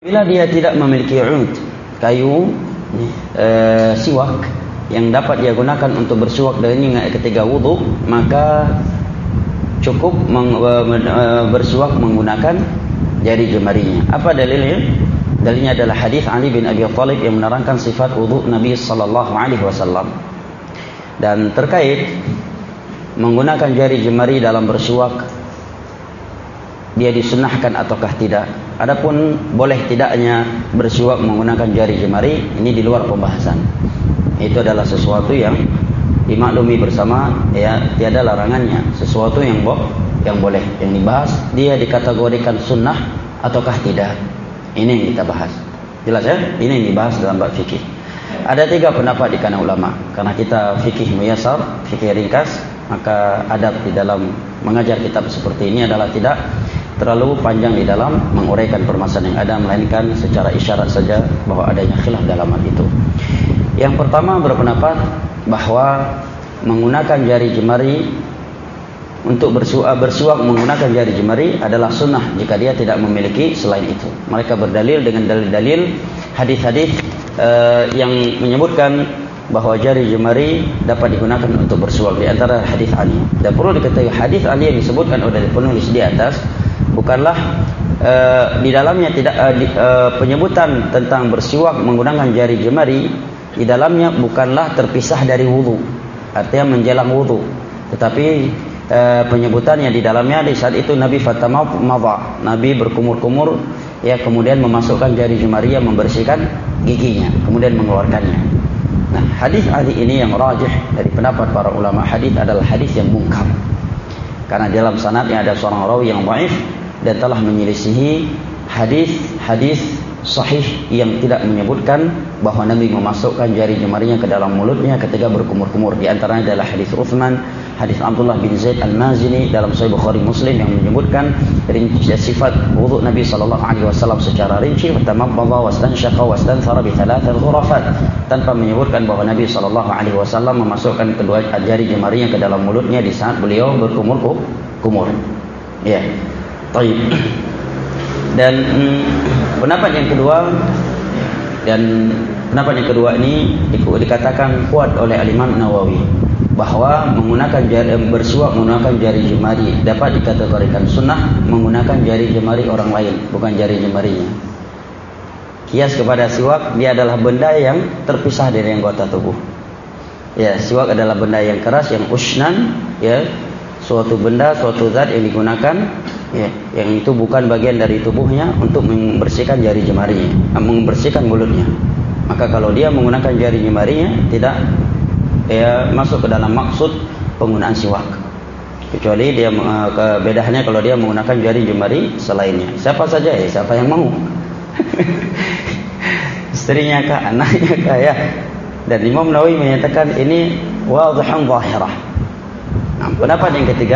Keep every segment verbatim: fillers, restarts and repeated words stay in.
Bila dia tidak memiliki ud, kayu e, siwak yang dapat dia gunakan untuk bersiwak dengannya ketika wudu, maka cukup meng, e, bersiwak menggunakan jari jemarinya. Apa dalilnya? Dalilnya adalah hadis Ali bin Abi Thalib yang menerangkan sifat wudu Nabi sallallahu alaihi wasallam. Dan terkait menggunakan jari jemari dalam bersiwak, dia disunnahkan ataukah tidak? Adapun boleh tidaknya bersiwak menggunakan jari jemari, ini di luar pembahasan. Itu adalah sesuatu yang dimaklumi bersama, ya, tiada larangannya. Sesuatu yang bo yang boleh. Yang dibahas, dia dikategorikan sunnah ataukah tidak. Ini yang kita bahas. Jelas ya? Ini yang dibahas dalam bab fikih. Ada tiga pendapat di kalangan ulama. Karena kita fikih muyasar, fikih ringkas, maka adab di dalam mengajar kitab seperti ini adalah tidak terlalu panjang di dalam menguraikan permasalahan yang ada, melainkan secara isyarat saja bahwa adanya khilaf dalam hal itu. Yang pertama berpendapat bahwa menggunakan jari jemari untuk bersuak, bersuak menggunakan jari jemari adalah sunnah jika dia tidak memiliki selain itu. Mereka berdalil dengan dalil-dalil hadis-hadis uh, yang menyebutkan bahwa jari jemari dapat digunakan untuk bersuak, di antara hadis Ali. Dan perlu diketahui hadis Ali yang disebutkan oleh penulis di atas bukanlah uh, di dalamnya tidak uh, di, uh, penyebutan tentang bersiwak menggunakan jari jemari di dalamnya bukanlah terpisah dari wudu, artinya menjelang wudu, tetapi uh, penyebutannya di dalamnya di saat itu Nabi fatamadha, Nabi berkumur-kumur, ya, kemudian memasukkan jari jemari yang membersihkan giginya, kemudian mengeluarkannya. Nah, hadis Ali ini yang rajih dari pendapat para ulama hadis adalah hadis yang munkar, karena dalam sanadnya ada seorang rawi yang dhaif dan telah menyelisihi hadis-hadis sahih yang tidak menyebutkan bahwa Nabi memasukkan jari jemarinya ke dalam mulutnya ketika berkumur-kumur. Di antaranya adalah hadis Utsman, hadis Abdullah bin Zaid Al-Mazini dalam Sahih Bukhari Muslim yang menyebutkan rinci sifat wudu Nabi sallallahu alaihi wasallam secara rinci, tamadda wastanshaqa wastanthara bi thalathil ghurafat, tanpa menyebutkan bahwa Nabi sallallahu alaihi wasallam memasukkan kedua jari jemarinya ke dalam mulutnya di saat beliau berkumur-kumur. Ya. Baik. Dan hmm, pendapat yang kedua dan pendapat yang kedua ini dikatakan kuat oleh Al-Imam Nawawi bahwa menggunakan jari bersiwak menggunakan jari jemari dapat dikategorikan sunnah menggunakan jari jemari orang lain, bukan jari jemarinya. Kias kepada siwak, dia adalah benda yang terpisah dari anggota tubuh. Ya, siwak adalah benda yang keras, yang usnan, ya, suatu benda, suatu zat yang digunakan, ya, yang itu bukan bagian dari tubuhnya untuk membersihkan jari jemarinya, membersihkan mulutnya. Maka kalau dia menggunakan jari jemarinya tidak, ya, masuk ke dalam maksud penggunaan siwak. Kecuali dia kebedaannya kalau dia menggunakan jari jemari selainnya. Siapa saja, ya, siapa yang mau. Istrinya kah, anaknya kah, ya. Dan Imam Nawawi menyatakan ini wadhihun zahirah. Nah, pendapat yang ketiga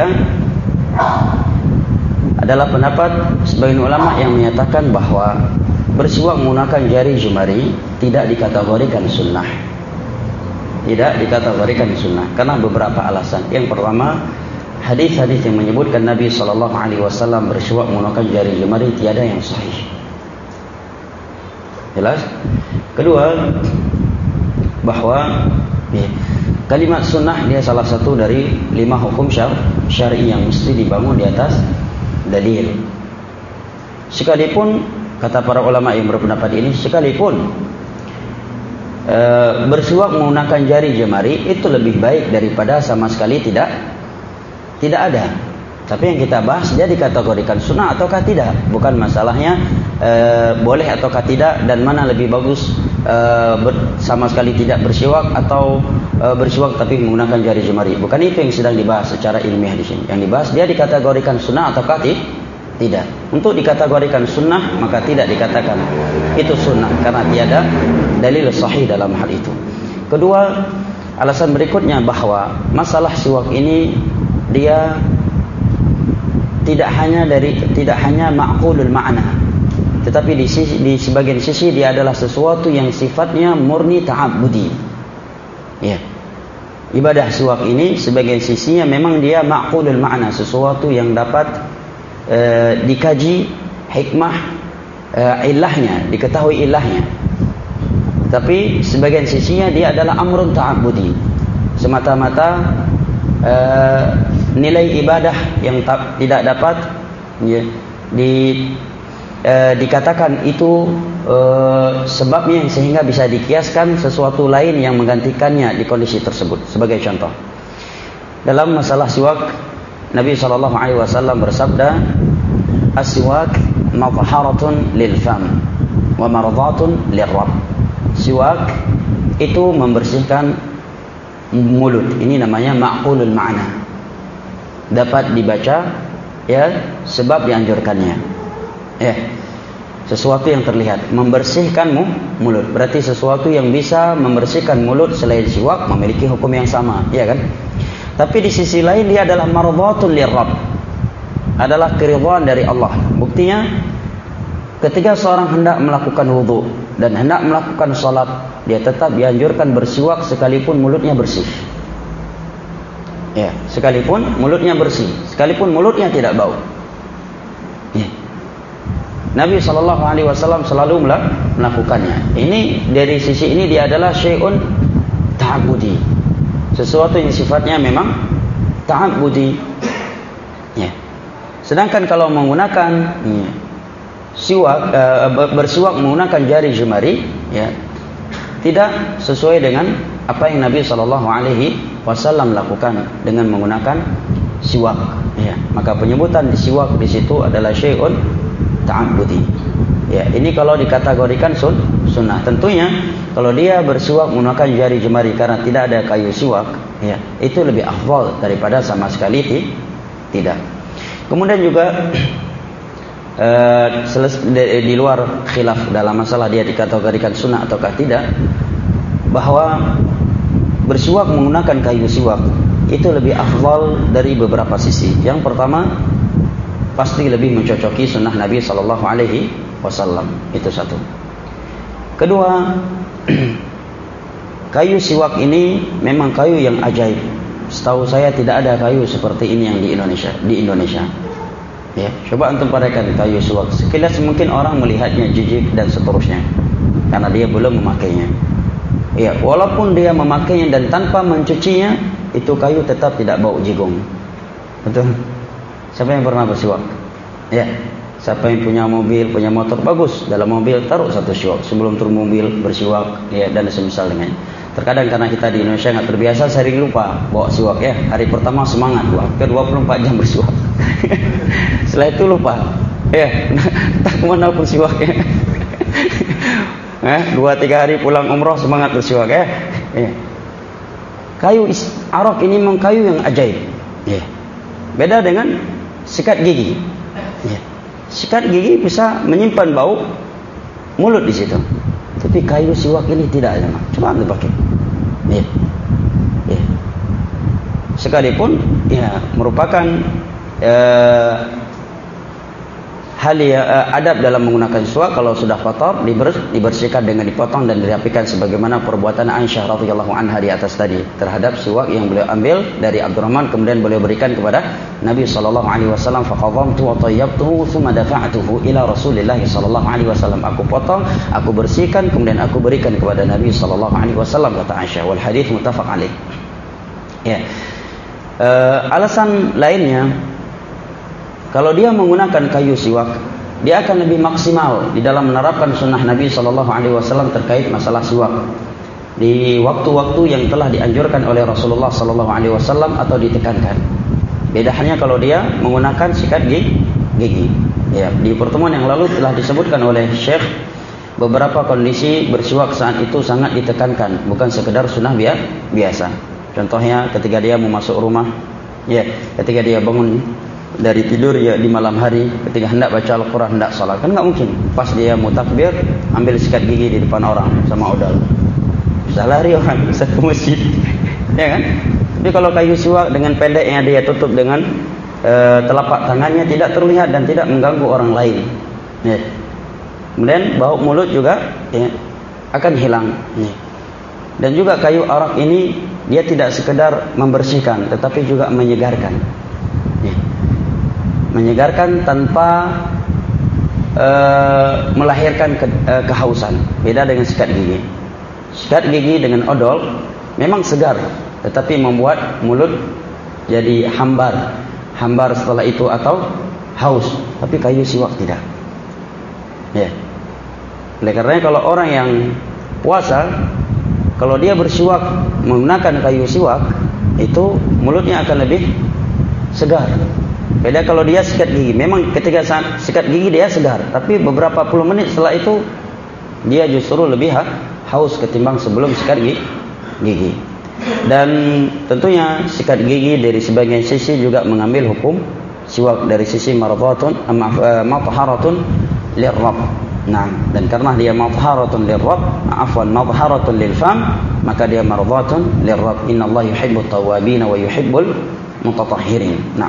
adalah pendapat sebagian ulama yang menyatakan bahwa bersiwak menggunakan jari jemari tidak dikategorikan sunnah. Tidak dikategorikan sunnah karena beberapa alasan. Yang pertama, hadis-hadis yang menyebutkan Nabi sallallahu alaihi wasallam bersiwak menggunakan jari jemari tiada yang sahih. Jelas? Kedua, bahwa ya, kalimat sunnah dia salah satu dari lima hukum syar syar'i yang mesti dibangun di atas dalil. Sekalipun kata para ulama yang berpendapat ini, sekalipun e, bersiwak menggunakan jari jemari itu lebih baik daripada sama sekali tidak tidak ada. Tapi yang kita bahas dia dikategorikan sunnah ataukah tidak, bukan masalahnya e, boleh ataukah tidak dan mana lebih bagus, e, ber, sama sekali tidak bersiwak atau e, bersiwak tapi menggunakan jari jemari. Bukan itu yang sedang dibahas secara ilmiah di sini. Yang dibahas dia dikategorikan sunnah ataukah tidak. Untuk dikategorikan sunnah maka tidak dikatakan itu sunnah karena tiada dalil sahih dalam hal itu. Kedua, alasan berikutnya bahwa masalah siwak ini dia tidak hanya dari tidak hanya ma'qulul ma'na, tetapi di sisi, di sebagian sisi dia adalah sesuatu yang sifatnya murni ta'abbudi. Ya. Ibadah siwak ini sebagian sisinya memang dia ma'qulul ma'na, sesuatu yang dapat e, dikaji hikmah uh, ilahnya, diketahui ilahnya. Tapi sebagian sisinya dia adalah amrun ta'abbudi, semata-mata uh, nilai ibadah yang tak, tidak dapat ya, di uh, dikatakan itu uh, sebabnya sehingga bisa dikiaskan sesuatu lain yang menggantikannya di kondisi tersebut. Sebagai contoh, dalam masalah siwak, Nabi shallallahu alaihi wasallam bersabda, as-siwak madharatun lil fam wa mardatun lirrabb. Siwak itu membersihkan mulut. Ini namanya ma'qulul ma'na, dapat dibaca ya sebab dianjurkannya. Ya, sesuatu yang terlihat membersihkan mulut, berarti sesuatu yang bisa membersihkan mulut selain siwak memiliki hukum yang sama, ya kan? Tapi di sisi lain dia adalah mardatun lirrabb, adalah keridhaan dari Allah. Buktinya ketika seorang hendak melakukan wudu dan hendak melakukan salat, dia tetap dianjurkan bersiwak sekalipun mulutnya bersih. Ya, sekalipun mulutnya bersih, sekalipun mulutnya tidak bau. Ya. Nabi shallallahu alaihi wasallam selalu melakukannya. Ini dari sisi ini dia adalah syai'un ta'abbudi, sesuatu yang sifatnya memang ta'abbudi. Ya. Sedangkan kalau menggunakan ya, siwak, e, bersiwak menggunakan jari jemari, ya, tidak sesuai dengan apa yang Nabi shallallahu alaihi wasallam lakukan dengan menggunakan siwak. Ya, maka penyebutan di siwak di situ adalah syai'un ta'abbudi. Ya, ini kalau dikategorikan sun, sunnah. Tentunya kalau dia bersiwak menggunakan jari jemari karena tidak ada kayu siwak, ya, itu lebih afdal daripada sama sekali ti, tidak. Kemudian juga Uh, di luar khilaf dalam masalah dia dikategorikan sunnah ataukah tidak, bahwa bersiwak menggunakan kayu siwak itu lebih afdal dari beberapa sisi. Yang pertama, pasti lebih mencocoki sunnah Nabi shallallahu alaihi wasallam, itu satu. Kedua, kayu siwak ini memang kayu yang ajaib. Setahu saya tidak ada kayu seperti ini yang di Indonesia. Di Indonesia. Ya, coba antum perhatikan kayu siwak. Sekilas mungkin orang melihatnya jijik dan seterusnya karena dia belum memakainya. Ya, walaupun dia memakainya dan tanpa mencucinya, itu kayu tetap tidak bau jigung. Betul? Siapa yang pernah bersiwak? Ya. Siapa yang punya mobil, punya motor, bagus. Dalam mobil taruh satu siwak sebelum turun mobil, bersiwak, ya, dan semisal dengan. Terkadang karena kita di Indonesia nggak terbiasa, sering lupa bawa siwak, ya. Hari pertama semangat, ke dua puluh empat jam bersiwak. Setelah itu lupa, ya, tak kemana pun siwaknya. Eh, dua tiga hari pulang umroh semangat bersiwak, ya. Ya. Kayu arak ini memang kayu yang ajaib, ya. Beda dengan sikat gigi, ya. Sikat gigi bisa menyimpan bau mulut di situ, tapi kayu siwak ini tidak ada. Coba anda pakai, ya. Ya. Sekalipun ya merupakan Uh, hal ya, uh, adab dalam menggunakan siwak, kalau sudah kotor dibers, dibersihkan dengan dipotong dan dirapikan sebagaimana perbuatan Aisyah radhiyallahu anha di atas tadi terhadap siwak yang beliau ambil dari Abdurrahman, kemudian beliau berikan kepada Nabi sallallahu alaihi wasallam. Faqadhamtu wa tayyabtuhu thumma dafa'tuhu ila Rasulillah sallallahu alaihi wasallam. Aku potong, aku bersihkan, kemudian aku berikan kepada Nabi sallallahu alaihi wasallam, kata Aisyah. Wal hadits muttafaq alaih. Ya. Uh, alasan lainnya, kalau dia menggunakan kayu siwak, dia akan lebih maksimal di dalam menerapkan sunnah Nabi shallallahu alaihi wasallam terkait masalah siwak di waktu-waktu yang telah dianjurkan oleh Rasulullah shallallahu alaihi wasallam atau ditekankan. Beda halnya kalau dia menggunakan sikat gigi. Ya, di pertemuan yang lalu telah disebutkan oleh Syekh beberapa kondisi bersiwak saat itu sangat ditekankan, bukan sekedar sunnah biasa. Contohnya ketika dia mau masuk rumah, ya, ketika dia bangun dari tidur, ya, di malam hari, ketika hendak baca Al-Quran, hendak salat, kan nggak mungkin pas dia mau takbir ambil sikat gigi di depan orang sama odol, bisa lari orang, bisa ke masjid, ya kan? Tapi kalau kayu siwak dengan pendeknya dia tutup dengan e, telapak tangannya, tidak terlihat dan tidak mengganggu orang lain, ya. Kemudian bau mulut juga, ya, akan hilang, ya. Dan juga kayu arak ini dia tidak sekedar membersihkan, tetapi juga menyegarkan, ya. Menyegarkan tanpa uh, melahirkan ke, uh, kehausan. Beda dengan sikat gigi. Sikat gigi dengan odol memang segar, tetapi membuat mulut jadi hambar, hambar setelah itu atau haus. Tapi kayu siwak tidak. Ya. Oleh karena kalau orang yang puasa, kalau dia bersiwak menggunakan kayu siwak, itu mulutnya akan lebih segar. Beda kalau dia sikat gigi. Memang ketika sikat gigi dia segar, tapi beberapa puluh menit setelah itu dia justru lebih haus ketimbang sebelum sikat gigi. Dan tentunya sikat gigi dari sebagian sisi juga mengambil hukum siwak dari sisi mardatun matharatun lirrab. Nah, dan karena dia matharatun lirrab, afwan matharatun lilfam, maka dia mardatun lirrab. Innallaha yuhibbut tawwabin wa yuhibbul mutatahhirin. Naam.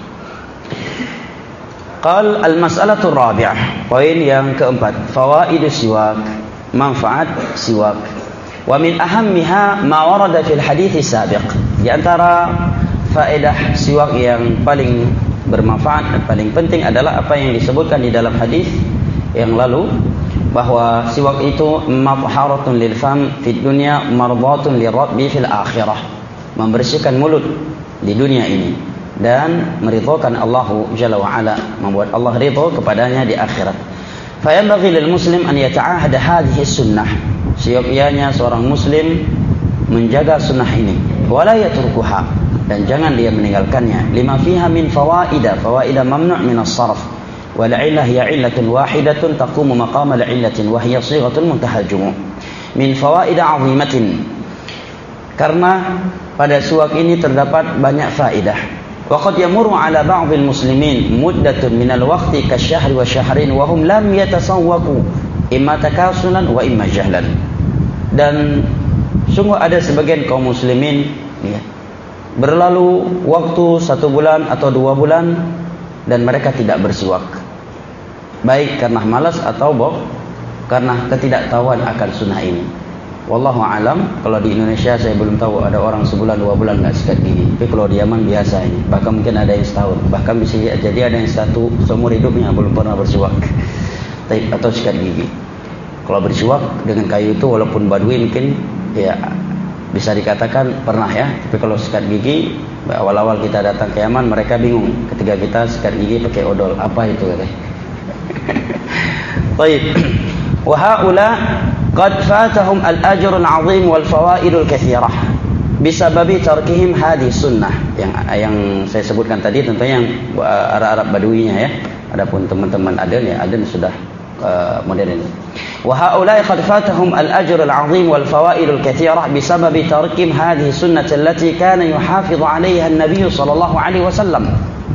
Qal al-mas'alatu ar-rabi'ah. Poin yang keempat, fawaidus siwak, manfaat siwak. Wa min ahammiha ma warada fil hadits sabiq. Di antara faedah siwak yang paling bermanfaat dan paling penting adalah apa yang disebutkan di dalam hadis yang lalu, bahwa siwak itu matharatun lil fam fid dunya mardatun lirabbi fil akhirah. Membersihkan mulut di dunia ini dan meridhokan Allah Jalla wa Ala, membuat Allah ridho kepadanya di akhirat. Fa yanbaghi lil muslim an yata'ahada hadhihi sunnah. Seyogyanya seorang muslim menjaga sunnah ini, wala yatrukuha, dan jangan dia meninggalkannya. Lima fiha min fawaida, fawaida mamnu' min as-sarf. Wal 'illah hiya 'illatun wahidatun taqumu maqama al-'illatin wa hiya shighatun muntahajjum. Min fawaida 'azimatin. Karena pada siwak ini terdapat banyak faedah. Wa qad yamurru 'ala ba'dil muslimin muddatun min al-waqti kasyahri wa syahrin wa hum lam yatasawwaqu imma takasulan wa imma jahlan. Dan sungguh ada sebagian kaum muslimin ya, berlalu waktu satu bulan atau dua bulan dan mereka tidak bersiwak, baik karena malas atau boh, karena ketidaktahuan akan sunnah ini. Wallahu alam. Kalau di Indonesia saya belum tahu ada orang sebulan dua bulan nggak sikat gigi. Tapi kalau di Yaman biasa ini. Bahkan mungkin ada yang setahun. Bahkan bisa jadi ada yang satu seumur hidupnya belum pernah bersiwak atau sikat gigi. Kalau bersiwak dengan kayu itu walaupun badui mungkin ya bisa dikatakan pernah ya. Tapi kalau sikat gigi, awal-awal kita datang ke Yaman mereka bingung ketika kita sikat gigi pakai odol. Apa itu katanya? Baik. Wa haula qad fatahum al-ajrul 'azim wal fawaidul katsirah bisababi tarkihim hadhihi sunnah. Yang yang saya sebutkan tadi tentunya yang Arab-Arab baduinya ya. Adapun teman-teman Aden ya, Aden sudah uh, modern. Wa haula qad fatahum al-ajrul 'azim wal fawaidul katsirah bisababi tarkihim hadhihi sunnah allati kana yuhafidhu 'alayha an-nabiy sallallahu alaihi wasallam.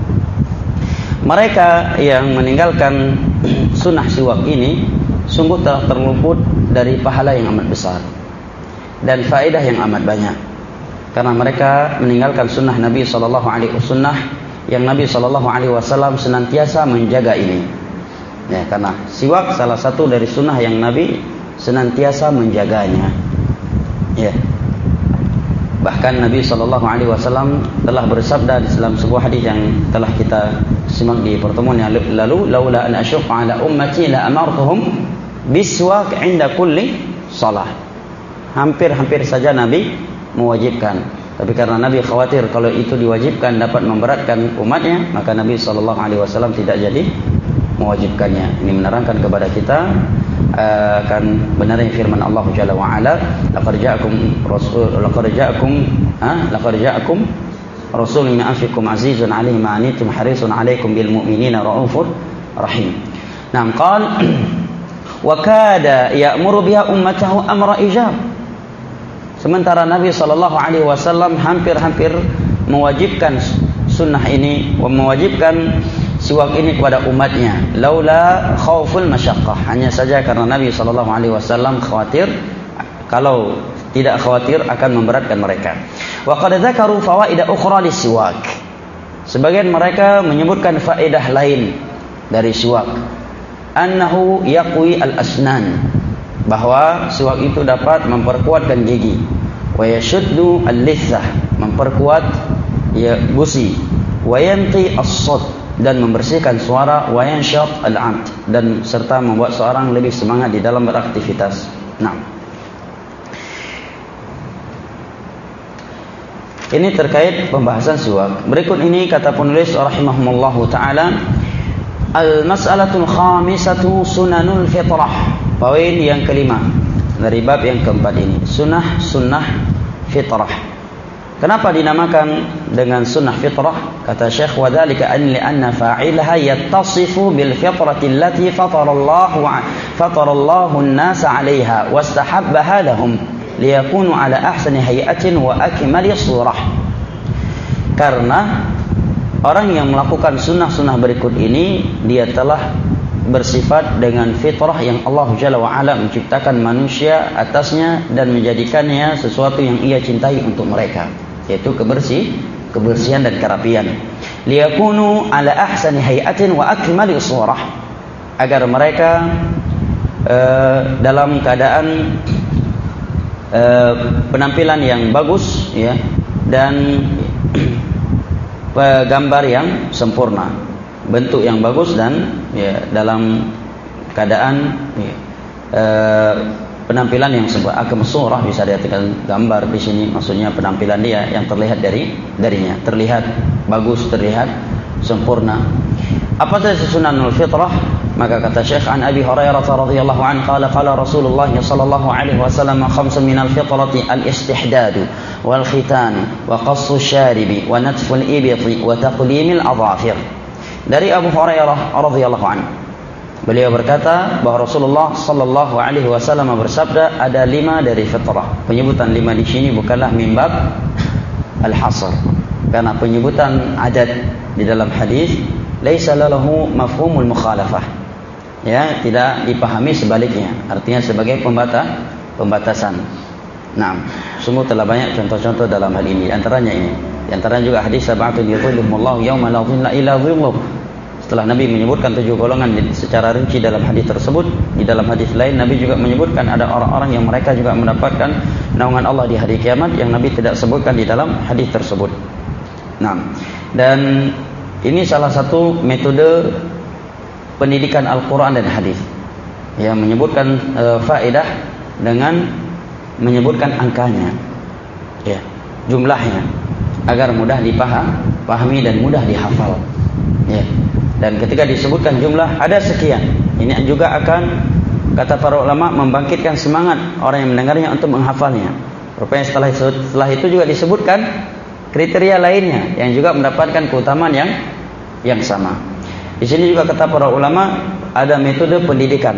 Mereka yang meninggalkan sunnah siwak ini sungguh telah terluput dari pahala yang amat besar dan faedah yang amat banyak, karena mereka meninggalkan sunnah Nabi sallallahu alaihi wasallam yang Nabi sallallahu alaihi wasallam senantiasa menjaga ini. Ya, karena siwak salah satu dari sunnah yang Nabi senantiasa menjaganya. Ya. Bahkan Nabi sallallahu alaihi wasallam telah bersabda di dalam sebuah hadis yang telah kita simak di pertemuan yang lalu, laula an asyqa ala ummati la amartuhum biswak 'inda kulli shalah. Hampir-hampir saja Nabi mewajibkan, tapi karena Nabi khawatir kalau itu diwajibkan dapat memberatkan umatnya, maka Nabi sallallahu alaihi wasallam tidak jadi mewajibkannya. Ini menerangkan kepada kita akan uh, benarnya firman Allah Jalla wa Ala, laqad ja'akum rasul laqad ja'akum ha laqad ja'akum rasulun min anfikum azizun 'alaihi ma 'anittum harisun 'alaikum bil mu'minina raufur rahim. Naam, qala wa kada ya'muru biha ummatahu amra ijab. Sementara Nabi sallallahu alaihi wasallam hampir-hampir mewajibkan sunnah ini, mewajibkan siwak ini kepada umatnya, laula khauful masyaqqah, hanya saja karena Nabi sallallahu alaihi wasallam khawatir, kalau tidak khawatir akan memberatkan mereka. Wa qad dzakaru fawaida ukhra lis-siwak. Sebagian mereka menyebutkan faedah lain dari siwak. Annahu yaqwi al-asnan, bahwa siwak itu dapat memperkuatkan gigi. Wa yashuddu al-lithah, memperkuat ya gusi. Wa yanqi as-sad, dan membersihkan suara, wa yanshat al-'abd, dan serta membuat seorang lebih semangat di dalam beraktivitas. Nah, ini terkait pembahasan siwak. Berikut ini kata penulis rahimahumullahu taala, al-mas'alatul khamisatu sunanul fitrah. Poin yang kelima dari bab yang keempat ini, sunnah sunnah fitrah. Kenapa dinamakan dengan sunnah fitrah? Kata Syekh, wa dzalika an li anna fa'ilaha yattasifu bil fitrati allati fatarallahu fatarallahu an-nasa 'alayha wastahabbaha lahum liyakunu 'ala ahsani hay'atin wa akmali surah. Karena orang yang melakukan sunnah-sunnah berikut ini, dia telah bersifat dengan fitrah yang Allah Jalla wa Ala menciptakan manusia atasnya dan menjadikannya sesuatu yang ia cintai untuk mereka, yaitu kebersih, kebersihan dan kerapian. Liyakunu ala ahsani hay'atin wa akmali surah, agar mereka uh, dalam keadaan uh, penampilan yang bagus, ya, dan gambar yang sempurna, bentuk yang bagus, dan ya, dalam keadaan ya, uh, penampilan yang sempurna. Akam surah bisa diartikan gambar di sini, maksudnya penampilan dia yang terlihat dari darinya, terlihat bagus, terlihat sempurna. Apa saja sunanul fitrah? Maka kata Syekh, an Abi Hurairah radhiyallahu anhu qala qala Rasulullah sallallahu alaihi wasallam, khamsun minal fitrati al-istihdad wal khitan wa qassu syaribi wa natful ibti wa taqlimil adhafir. Dari Abu Hurairah radhiyallahu anhu, beliau berkata bahwa Rasulullah sallallahu alaihi wasallam bersabda, ada lima dari fitrah. Penyebutan lima di sini bukanlah min bab al-hasr, karena penyebutan adad di dalam hadis laisa lahu mafhumul mukhalafah, ya, tidak dipahami sebaliknya, artinya sebagai pembatas pembatasan. Nah, sungguh telah banyak contoh-contoh dalam hal ini. Di antaranya ini, di antaranya juga hadis sab'atun yudhilluhumullahu yauma la dhilla illa dhilluh. Setelah Nabi menyebutkan tujuh golongan secara rinci dalam hadis tersebut, di dalam hadis lain Nabi juga menyebutkan ada orang-orang yang mereka juga mendapatkan naungan Allah di hari kiamat yang Nabi tidak sebutkan di dalam hadis tersebut. Nah, dan ini salah satu metode pendidikan Al-Quran dan hadis, yang menyebutkan e, faedah dengan menyebutkan angkanya, ya, jumlahnya, agar mudah dipahami dan mudah dihafal, ya. Dan ketika disebutkan jumlah ada sekian, ini juga akan, kata para ulama, membangkitkan semangat orang yang mendengarnya untuk menghafalnya. Rupanya setelah itu, setelah itu juga disebutkan kriteria lainnya yang juga mendapatkan keutamaan yang yang sama. Di sini juga kata para ulama ada metode pendidikan,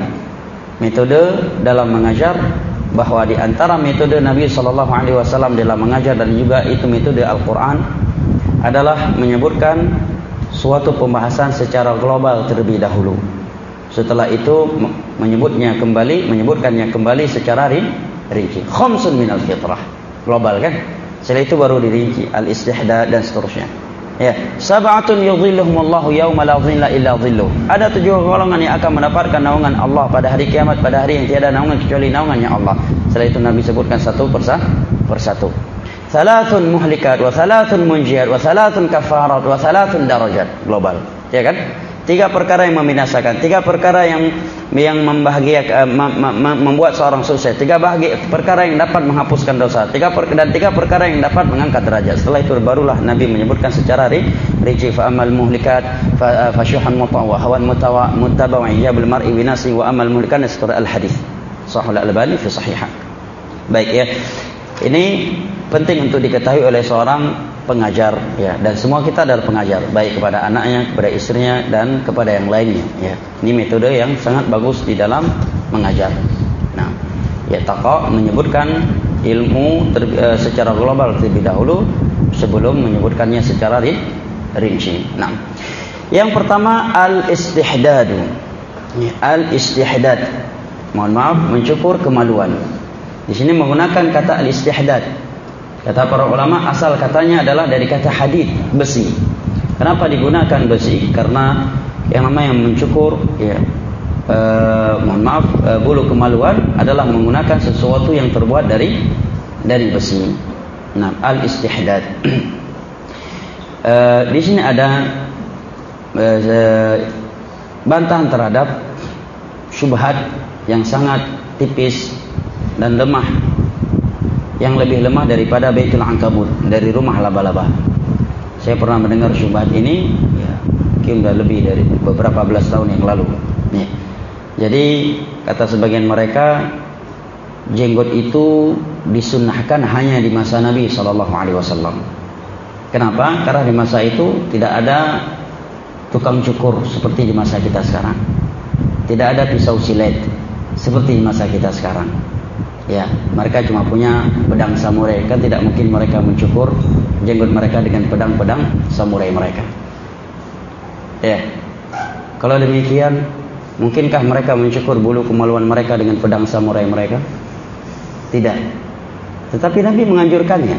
metode dalam mengajar, bahwa di antara metode Nabi sallallahu alaihi wasallam dalam mengajar dan juga itu metode Al-Qur'an adalah menyebutkan suatu pembahasan secara global terlebih dahulu. Setelah itu menyebutnya kembali, menyebutkannya kembali secara rinci. Khamsun minal fitrah, global kan? Setelah itu baru dirinci al-istihdad dan seterusnya. Ya, sab'atun yudhilluhumullahu yauma la dhilla illa dhilluh. Ada tujuh golongan yang akan mendapatkan naungan Allah pada hari kiamat, pada hari yang tiada naungan kecuali naungannya Allah. Setelah itu Nabi sebutkan satu persatu. Thalathun muhlikat wa thalathun munjiyat wa thalathun kafarat wa thalathun darajat, global, ya kan? Tiga perkara yang membinasakan, tiga perkara yang yang membahagiakan, membuat seorang sukses, tiga bahagia, perkara yang dapat menghapuskan dosa, tiga per, dan tiga perkara yang dapat mengangkat derajat. Setelah itu barulah Nabi menyebutkan secara rinci, fa amal muhlikat fa fasyuhan mutawa hawan mutawa muttaba'i yabul mar'i binasi wa amal muhlikan setelah al-hadis Sahih al-Albani fi sahihah. Baik, ya. Ini penting untuk diketahui oleh seorang pengajar, ya, dan semua kita adalah pengajar, baik kepada anaknya, kepada istrinya, dan kepada yang lainnya, ya. Ini metode yang sangat bagus di dalam mengajar. Nah, ya, Taqa menyebutkan ilmu ter, e, secara global terlebih dahulu sebelum menyebutkannya secara rinci. Nah, yang pertama al-istihdad. Al-istihdad, mohon maaf, mencukur kemaluan. Di sini menggunakan kata al-istihdad. Kata para ulama, asal katanya adalah dari kata hadid, besi. Kenapa digunakan besi? Karena yang namanya mencukur, ya, eh, mohon maaf, eh, bulu kemaluan adalah menggunakan sesuatu yang terbuat dari dari besi. Nah, al-istihdad. eh, di sini ada eh, bantahan terhadap syubhat yang sangat tipis dan lemah, yang lebih lemah daripada Baitul Ankabut, dari rumah laba-laba. Saya pernah mendengar syubhat ini, ya, mungkin sudah lebih dari beberapa belas tahun yang lalu. Ya. Jadi kata sebagian mereka, jenggot itu disunnahkan hanya di masa Nabi shallallahu alaihi wasallam. Kenapa? Karena di masa itu tidak ada tukang cukur seperti di masa kita sekarang. Tidak ada pisau silet seperti di masa kita sekarang. Ya, mereka cuma punya pedang samurai. Kan tidak mungkin mereka mencukur jenggot mereka dengan pedang-pedang samurai mereka. Ya. Kalau demikian, mungkinkah mereka mencukur bulu kemaluan mereka dengan pedang samurai mereka? Tidak. Tetapi Nabi menganjurkannya.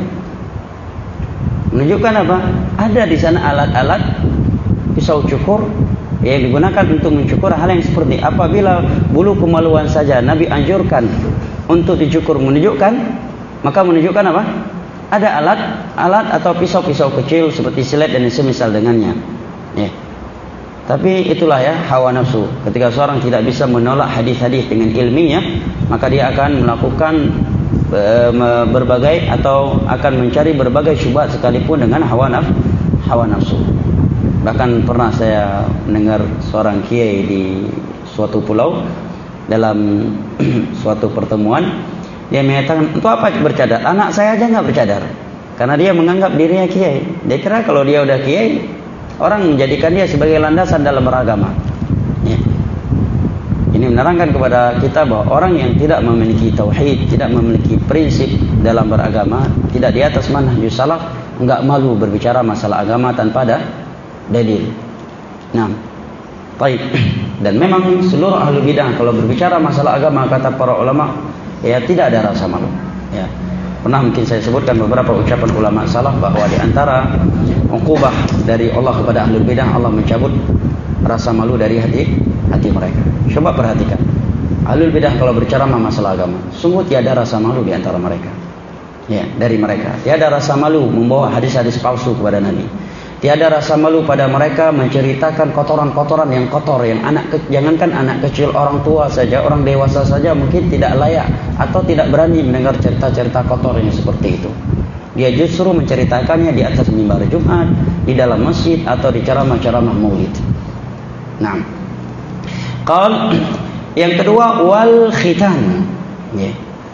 Menunjukkan apa? Ada di sana alat-alat pisau cukur yang digunakan untuk mencukur hal yang seperti apabila bulu kemaluan saja Nabi anjurkan untuk dicukur, menunjukkan, maka menunjukkan apa? Ada alat-alat atau pisau-pisau kecil seperti silet dan semisal dengannya. Ya. Tapi itulah ya hawa nafsu. Ketika seorang tidak bisa menolak hadis-hadis dengan ilminya, maka dia akan melakukan berbagai atau akan mencari berbagai syubhat sekalipun dengan hawa naf, hawa nafsu. Bahkan pernah saya mendengar seorang kiai di suatu pulau dalam suatu pertemuan, dia mengatakan, untuk apa bercadar? Anak saya aja nggak bercadar, karena dia menganggap dirinya kiai. Dia kira kalau dia udah kiai, orang menjadikan dia sebagai landasan dalam beragama. Ya. Ini menerangkan kepada kita bahwa orang yang tidak memiliki tauhid, tidak memiliki prinsip dalam beragama, tidak di atas manhajus salaf, enggak malu berbicara masalah agama tanpa ada dalil. Nah, baik. Dan memang seluruh ahli bidah kalau berbicara masalah agama, kata para ulama, ya tidak ada rasa malu. Ya. Pernah mungkin saya sebutkan beberapa ucapan ulama salaf bahwa di antara uqubah dari Allah kepada ahli bidah, Allah mencabut rasa malu dari hati hati mereka. Coba perhatikan, ahlul bidah kalau berbicara masalah agama, sungguh tiada rasa malu di antara mereka. Ya, dari mereka tiada rasa malu membawa hadis-hadis palsu kepada Nabi. Tiada rasa malu pada mereka menceritakan kotoran-kotoran yang kotor, yang anak ke, jangankan anak kecil, orang tua saja, orang dewasa saja mungkin tidak layak atau tidak berani mendengar cerita-cerita kotor yang seperti itu. Dia justru menceritakannya di atas mimbar Jumat, di dalam masjid atau di ceramah-ceramah Maulid. Nah, qal yang kedua wal khitan. Ya.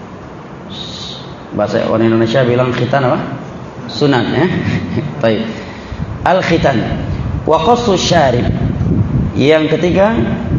Bahasa orang Indonesia bilang khitan apa? Sunat ya. Baik. Al khitan wa qassu syarib. Yang ketiga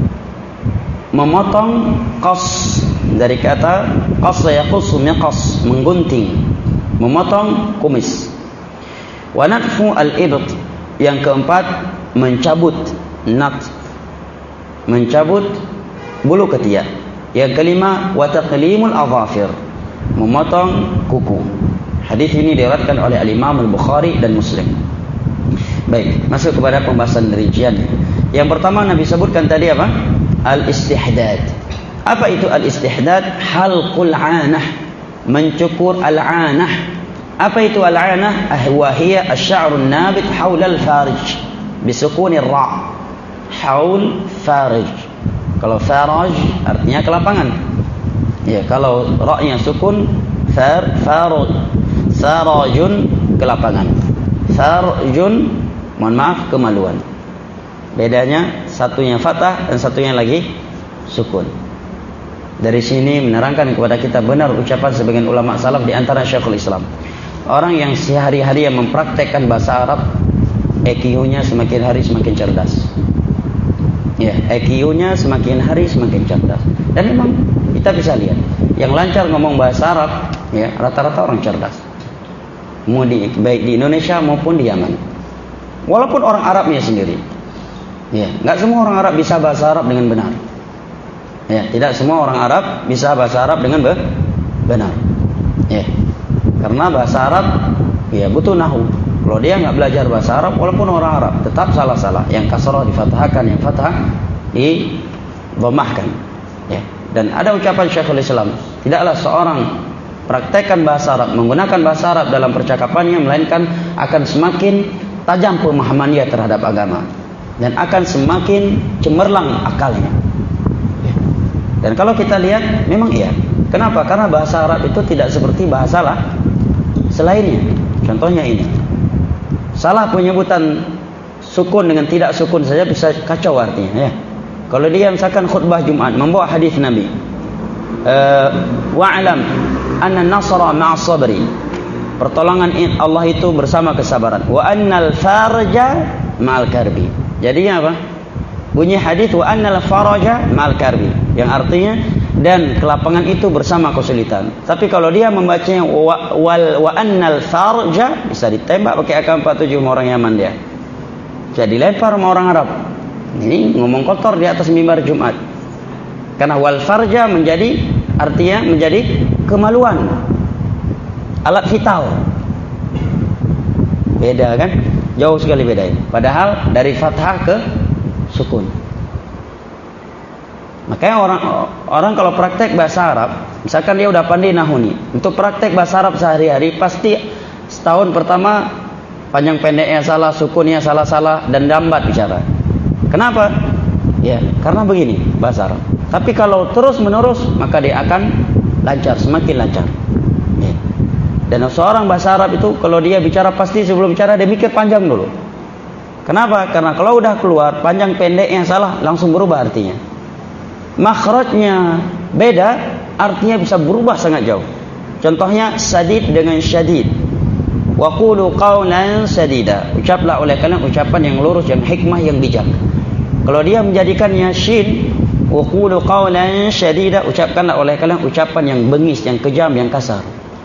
memotong qas, dari kata qassa yaqussu miqas, menggunting, memotong kumis. Wa natfu al ibt. Yang keempat mencabut nat, mencabut bulu ketiak. Yang kelima wa taqlimul adhafir, memotong kuku. Hadis ini diriwayatkan oleh Al-Imam Al-Bukhari dan Muslim. Baik, masuk kepada pembahasan rincian. Yang pertama Nabi sebutkan tadi apa? Al-istihdad. Apa itu al-istihdad? Halqul 'anah, mencukur al-'anah. Apa itu al-'anah? Wa hiya asy-sya'run nabit haula al-farij bisukunir ra'. Haul farij. Kalau faraj artinya kelapangan. Ya, kalau ra-nya sukun, far faraj. Sarajun kelapangan. Farjun, mohon maaf, kemaluan. Bedanya satunya fathah dan satunya lagi sukun. Dari sini menerangkan kepada kita benar ucapan sebagian ulama salaf, di antara Syekhul Islam. Orang yang sehari-hari yang mempraktekkan bahasa Arab, E Q-nya semakin hari semakin cerdas. Ya, E Q-nya semakin hari semakin cerdas. Dan memang kita bisa lihat, yang lancar ngomong bahasa Arab, ya rata-rata orang cerdas. Mau di, baik di Indonesia maupun di Yaman. Walaupun orang Arabnya sendiri. Ya, enggak semua orang Arab bisa bahasa Arab dengan benar. Ya, tidak semua orang Arab bisa bahasa Arab dengan be benar. Ya. Karena bahasa Arab ya butuh nahwu. Kalau dia enggak belajar bahasa Arab, walaupun orang Arab, tetap salah-salah. Yang kasrah difathahkan, yang fathah didhammahkan. Ya. Dan ada ucapan Syekhul Islam, tidaklah seorang praktekkan bahasa Arab, menggunakan bahasa Arab dalam percakapannya, melainkan akan semakin tajam pemahaman dia terhadap agama. dan akan semakin cemerlang akalnya. Dan kalau kita lihat, memang iya. Kenapa? Karena bahasa Arab itu tidak seperti bahasa lah selainnya. Contohnya ini, salah penyebutan sukun dengan tidak sukun saja bisa kacau artinya. Ya. Kalau dia misalkan khutbah Jumat membawa hadis Nabi, wa'lam anna nasra ma'as sabri, pertolongan Allah itu bersama kesabaran, wa annal farja ma'al karbi. Jadinya apa? Bunyi hadis wa annal faraja ma'al karbi, yang artinya dan kelapangan itu bersama kesulitan. Tapi kalau dia membacanya wa, wal, wa annal farja, bisa ditembak pakai A K empat puluh tujuh sama orang Yaman dia. Jadi lempar sama orang Arab. Ini ngomong kotor di atas mimbar Jumat. Karena wal farja menjadi artinya menjadi kemaluan, alat vital. Beda kan? Jauh sekali beda ini. Padahal dari fathah ke sukun. Makanya orang orang kalau praktek bahasa Arab, misalkan dia udah pandai nahwu nih, untuk praktek bahasa Arab sehari-hari pasti setahun pertama panjang pendeknya salah, sukunnya salah-salah dan lambat bicara. Kenapa? Ya, karena begini bahasa Arab. Tapi kalau terus-menerus maka dia akan lancar, semakin lancar. Ya. Dan seorang bahasa Arab itu kalau dia bicara pasti sebelum bicara dia mikir panjang dulu. Kenapa? Karena kalau udah keluar panjang pendeknya salah langsung berubah artinya. Makhrajnya beda, artinya bisa berubah sangat jauh. Contohnya sadid dengan syadid. Wa qulu qawlan sadida. Ucaplah oleh kalian ucapan yang lurus, yang hikmah, yang bijak. Kalau dia menjadikannya syin, wa qulu qawlan syadida, ucapkanlah oleh kalian ucapan yang bengis, yang kejam, yang kasar.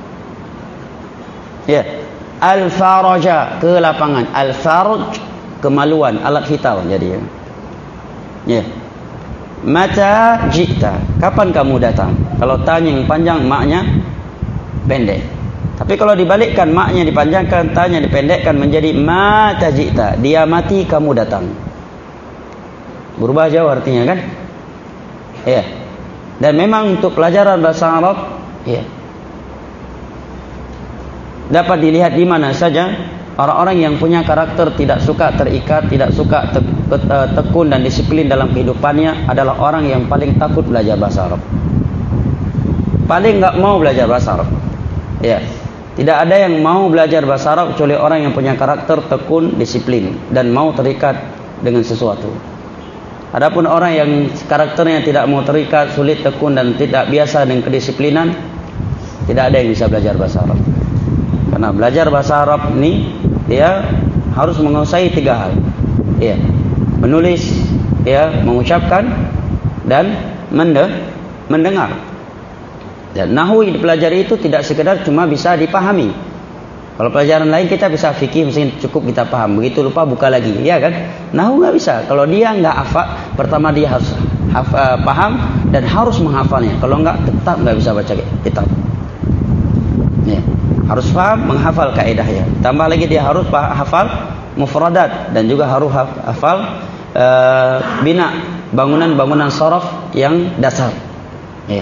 Ya. Al-faraja, kelapangan. Al-farj, kemaluan, alat vital jadi. Ya. Mata jita, kapan kamu datang? Kalau tanya yang panjang, maknya pendek. Tapi kalau dibalikkan, maknya dipanjangkan, tanya dipendekkan menjadi mata jita, dia mati kamu datang. Berubah jauh artinya kan? Ya. Dan memang untuk pelajaran bahasa Arab, ya, dapat dilihat di mana saja orang-orang yang punya karakter tidak suka terikat, tidak suka te tekun dan disiplin dalam kehidupannya adalah orang yang paling takut belajar bahasa Arab. Paling enggak mau belajar bahasa Arab. Ya. Tidak ada yang mau belajar bahasa Arab kecuali orang yang punya karakter tekun, disiplin dan mau terikat dengan sesuatu. Adapun orang yang karakternya tidak mau terikat, sulit tekun dan tidak biasa dengan kedisiplinan, tidak ada yang bisa belajar bahasa Arab. Karena belajar bahasa Arab ini dia harus menguasai tiga hal. Ya. Menulis, ya, mengucapkan dan mendengar. Dan nahwu dipelajari itu tidak sekedar cuma bisa dipahami. Kalau pelajaran lain kita bisa fikih, mungkin cukup kita paham. Begitu lupa buka lagi, ya kan? Nahwu nggak bisa. Kalau dia nggak hafal, pertama dia harus hafal, paham dan harus menghafalnya. Kalau nggak, tetap nggak bisa baca kitab. Ya. Harus paham, menghafal kaidahnya. Tambah lagi dia harus hafal mufradat dan juga harus hafal uh, bina, bangunan-bangunan sharaf yang dasar. Ya.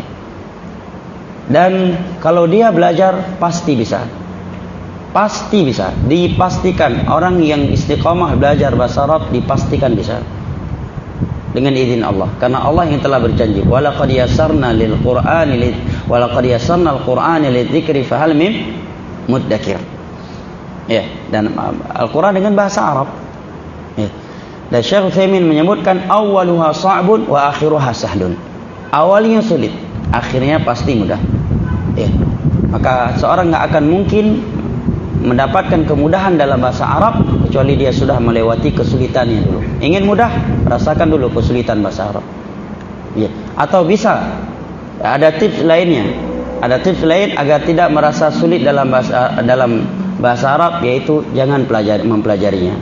Dan kalau dia belajar pasti bisa. Pasti bisa, dipastikan orang yang istiqamah belajar bahasa Arab dipastikan bisa. Dengan izin Allah, karena Allah yang telah berjanji, walaqad yassarna lil qur'ani walaqad yassarna al qur'ana lidzikri fahal mim muddakir. Ya, dan Al-Qur'an dengan bahasa Arab. Ya. Dan Syekh Utsaimin menyebutkan awwaluha sha'bun wa akhiruha sahlun. Awalnya sulit, akhirnya pasti mudah. Ya. Maka seorang enggak akan mungkin mendapatkan kemudahan dalam bahasa Arab kecuali dia sudah melewati kesulitannya dulu. Ingin mudah, rasakan dulu kesulitan bahasa Arab. Ya. Atau bisa ada tips lainnya. Ada tips lain agar tidak merasa sulit dalam bahasa dalam bahasa Arab, yaitu jangan pelajari mempelajarinya.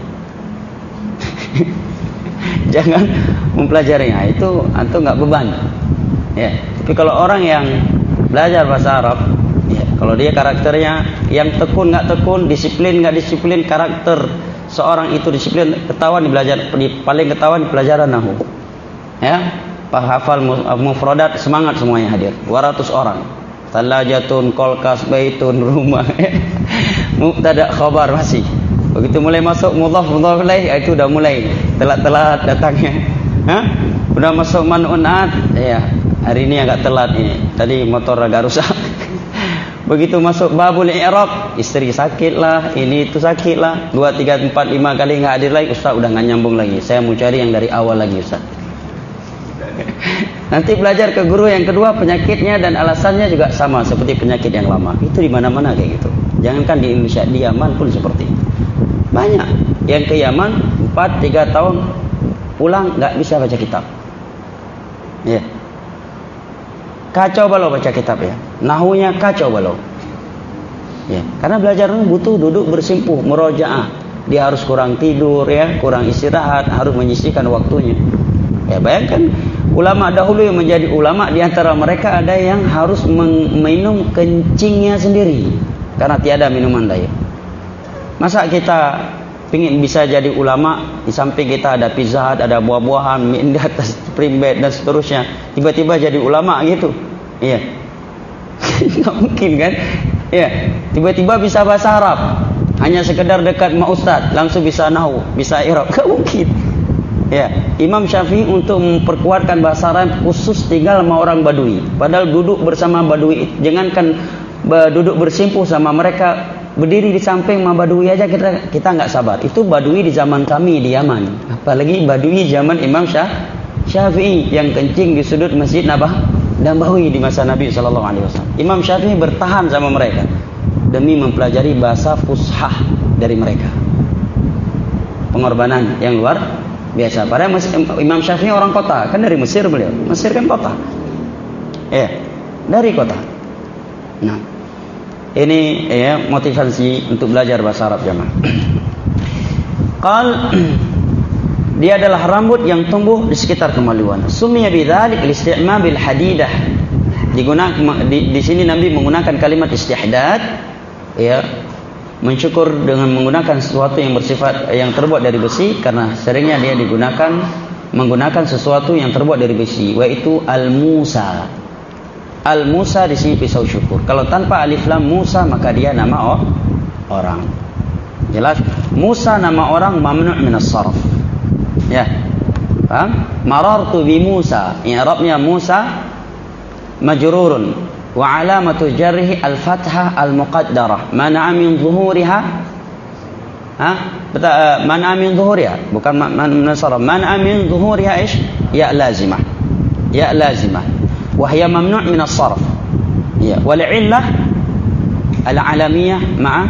Jangan mempelajarinya, itu antum enggak beban. Ya. Tapi kalau orang yang belajar bahasa Arab, ya, kalau dia karakternya yang tekun nggak tekun, disiplin nggak disiplin, karakter seorang itu disiplin, ketahuan di belajar, di, paling ketahuan di pelajaran nahwu. Ya, hafal mufradat, semangat semuanya hadir. dua ratus orang. Talajatun, kolkas, baitun, rumah. Mubtada, khabar masih. Begitu mulai masuk mudhaf mudhaf ilaih, itu udah mulai telat-telat datangnya. Hah? Udah masuk man'unat, ya. Hari ini agak telat ini. Tadi motor agak rusak. Begitu masuk babul i'rab, istri sakit lah, ini itu sakit lah. Dua, tiga, empat, lima kali nggak hadir lagi, Ustaz udah nggak nyambung lagi. Saya mau cari yang dari awal lagi, Ustaz. Nanti belajar ke guru yang kedua, penyakitnya dan alasannya juga sama seperti penyakit yang lama. Itu di mana-mana kayak gitu. Jangankan di Indonesia, di Yaman pun seperti itu. Banyak yang ke Yaman empat tiga tahun pulang nggak bisa baca kitab. Ya. Yeah. Kacau balau baca kitab ya. Nahunya kacau balau. Ya, karena belajar butuh duduk bersimpuh, murojaah. Dia harus kurang tidur ya, kurang istirahat, harus menyisihkan waktunya. Ya, bayangkan ulama dahulu yang menjadi ulama, di antara mereka ada yang harus minum kencingnya sendiri karena tiada minuman lain. Masa kita ingin bisa jadi ulama, di samping kita ada pizza, ada buah-buahan, mie di atas primbet dan seterusnya, tiba-tiba jadi ulama gitu? Iya. Nggak mungkin kan? Iya. Tiba-tiba bisa bahasa Arab, hanya sekedar dekat sama ustaz, langsung bisa nahu, bisa i'rab. Nggak mungkin. Ya, Imam Syafi'i untuk memperkuatkan bahasa Arab khusus tinggal sama orang Badui. Padahal duduk bersama Badui, jangankan duduk bersimpuh sama mereka, berdiri di samping sama Badui aja kita kita nggak sabar. Itu Badui di zaman kami di Yaman. Apalagi Badui zaman Imam Syafi'i yang kencing di sudut Masjid Nabawi di masa Nabi Sallallahu Alaihi Wasallam. Imam Syafi'i bertahan sama mereka demi mempelajari bahasa fushah dari mereka. Pengorbanan yang luar biasa. Padahal Imam Syafi'i orang kota, kan dari Mesir beliau. Mesir kan kota. Ya, dari kota. Nah, ini ya motivasi untuk belajar bahasa Arab jemaah. Qal dia adalah rambut yang tumbuh di sekitar kemaluan. Sumiya bidzalik al-isti'ma bil hadidah. Digunakan di, di sini Nabi menggunakan kalimat istihdad ya, mencukur dengan menggunakan sesuatu yang bersifat yang terbuat dari besi, karena seringnya dia digunakan menggunakan sesuatu yang terbuat dari besi, yaitu al-Musa. Al-Musa di sini pisau syukur. Kalau tanpa alif lam Musa maka dia nama oh, orang. Jelas? Musa nama orang mamnu' min as-sarf. Ya. Paham? Marartu bi Musa. I'rabnya Musa majrurun wa alamatu jarhi al-fathah al-muqaddarah mana'a min zuhuriha. Ha? Betul, mana'a min zuhuriha, bukan min sarf. Mana'a min zuhuriha ish? Ya lazimah. Ya lazimah. Wa hiya mamnu' min as-sarf. Ya, wal 'illah al-'alamiyah ma'a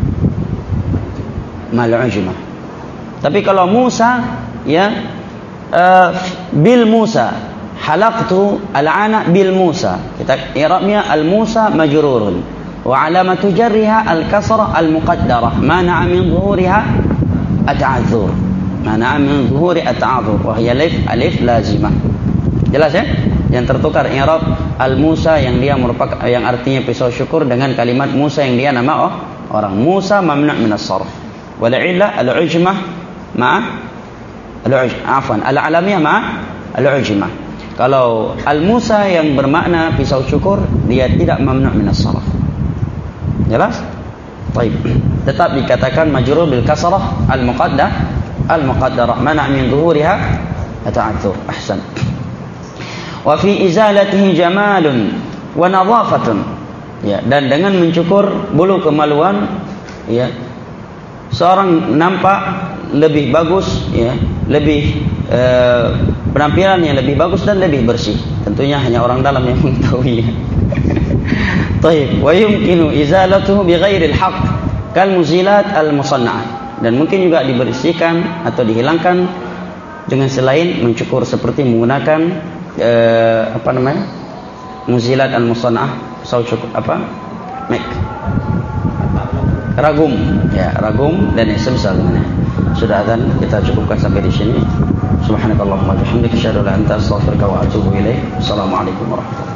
ma'al 'ujmah. Tapi kalau Musa ya uh, bil Musa, halaqtu al-'ana bil Musa. Kita i'rabnya al-Musa majrurun wa 'alamatu jarriha al-kasrah al-muqaddarah mana'a min zuhuriha at-ta'azzur. Mana'a min zuhuri at-ta'azzur wa hiya alif alif lazimah. Jelas ya? Yang tertukar i'rab al-Musa yang dia merupakan yang artinya pisau syukur dengan kalimat Musa yang dia nama oh, orang. Musa mamnu' min as-sarf. Wal 'illah al-'ujmah ma'a al-'ujmah, afwan, al-'alamiyah ma'a al-'ujmah. Kalau al-Musa yang bermakna pisau syukur, dia tidak mamnu' min as-sarf. Jelas? Baik. Tetap dikatakan majrur bil kasrah al-muqaddah al-muqaddarah mana' min zuhuriha ata'azzur. Ahsan. Wa fi izalatihi jamalun wa nadhafatun. Ya, dan dengan mencukur bulu kemaluan ya, seorang nampak lebih bagus ya, lebih eh, penampilannya lebih bagus dan lebih bersih. Tentunya hanya orang dalam yang mengetahui. Baik, wa yumkinu izalatuhu bighairil haqq kal muzilat al musanna'ah. Dan mungkin juga dibersihkan atau dihilangkan dengan selain mencukur seperti menggunakan eh, apa namanya? Muzilat al musanna'ah, pisau cukur apa? Mek. Ragum, ya, ragum dan yang semisal dengannya. Sudah azan, kita cukupkan sampai di sini. Subhanakallahumma wa bihamdika asyhadu an la ilaha illa anta astaghfiruka wa atubu ilaik. Assalamualaikum warahmatullahi wabarakatuh.